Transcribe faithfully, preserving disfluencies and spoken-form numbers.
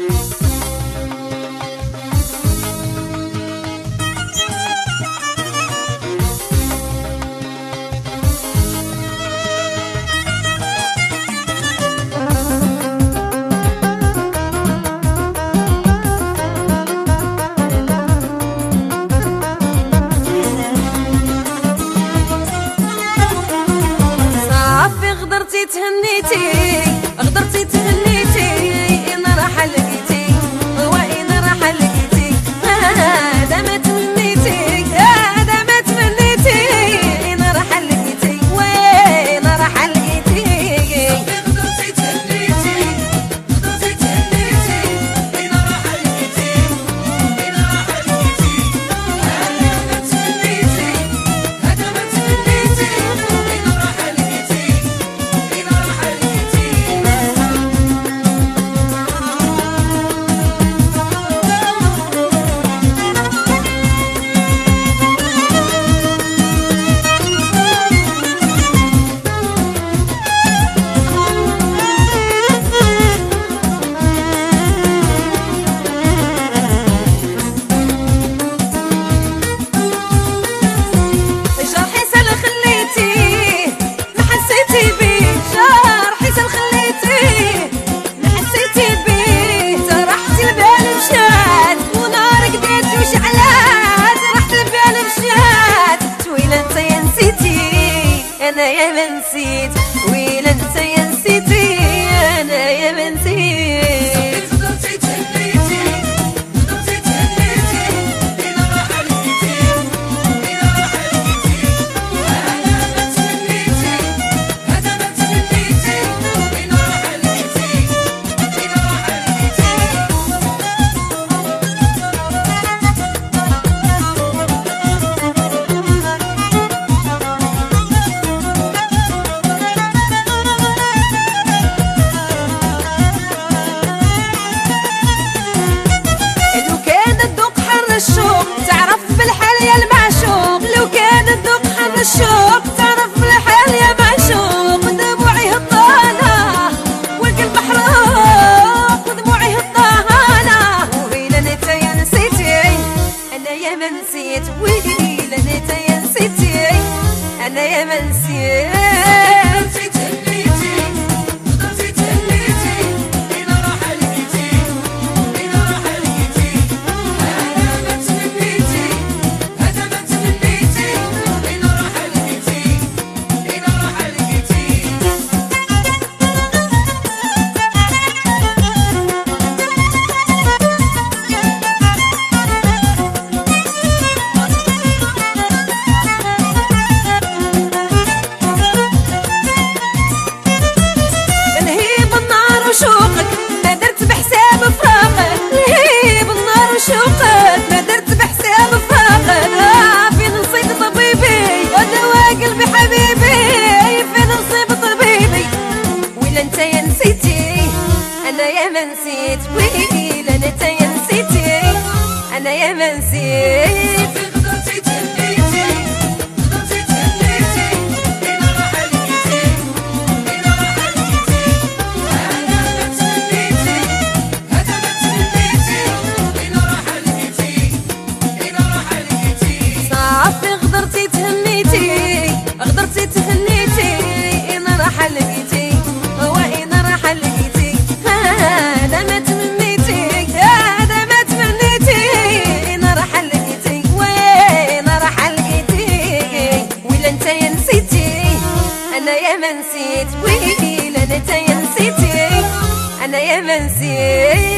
تهنيتي غدرتي تهنيتي انا راح لقيتي وين راح لقيتي هذا ما تمنيتي هذا ما تمنيتي انا راح لقيتي وين راح لقيتي غدرتي تهنيتي غدرتي تهنيتي انا راح لقيتي انا راح لقيتي هذا ما تمنيتي هذا ما تمنيتي انا راح لقيتي أنا يا من نسيت ويلا أنت يا نسيتي أنا يا من نسيت غدرتي تهنيتي غدرتي تهنيتي أنا راح لقيتي أنا راح لقيتي هذا ما تمنيتي هذا ما تمنيتي أنا راح لقيتي أنا راح لقيتي الشوق تعرف بالحال يا المعشوق لو كان الذوق حر الشوق تعرف بالحال يا معشوق دموعي هطانة والقلب محروق ودموعي هطانة ويلا انت يا نسيتي انا يا ما نسيت ويلا انت يا نسيتي انا يا ما نسيت شوقك ما درت بحساب فراقك لهيب النار وشوقك ما درت بحساب فراقك فين نصيب طبيبي ودواء قلبي حبيبي فين نصيب طبيبي ويلا انت يا نسيتي انا يا ما نسيت ويلا انت يا نسيتي انا يا ما نسيت غدرتي تهنيتي غدرتي تهنيتي انا راح لقيتي انا راح لقيتي غدرتي تهنيتي غدرتي تهنيتي انا راح لقيتي وين راح لقيتي هذا ما تمنيتي هذا ما تمنيتي انا راح لقيتي وين راح لقيتي ويلا انت يا نسيتي انا يا ما نسيت ويلا انت يا نسيتي انا يا ما نسيت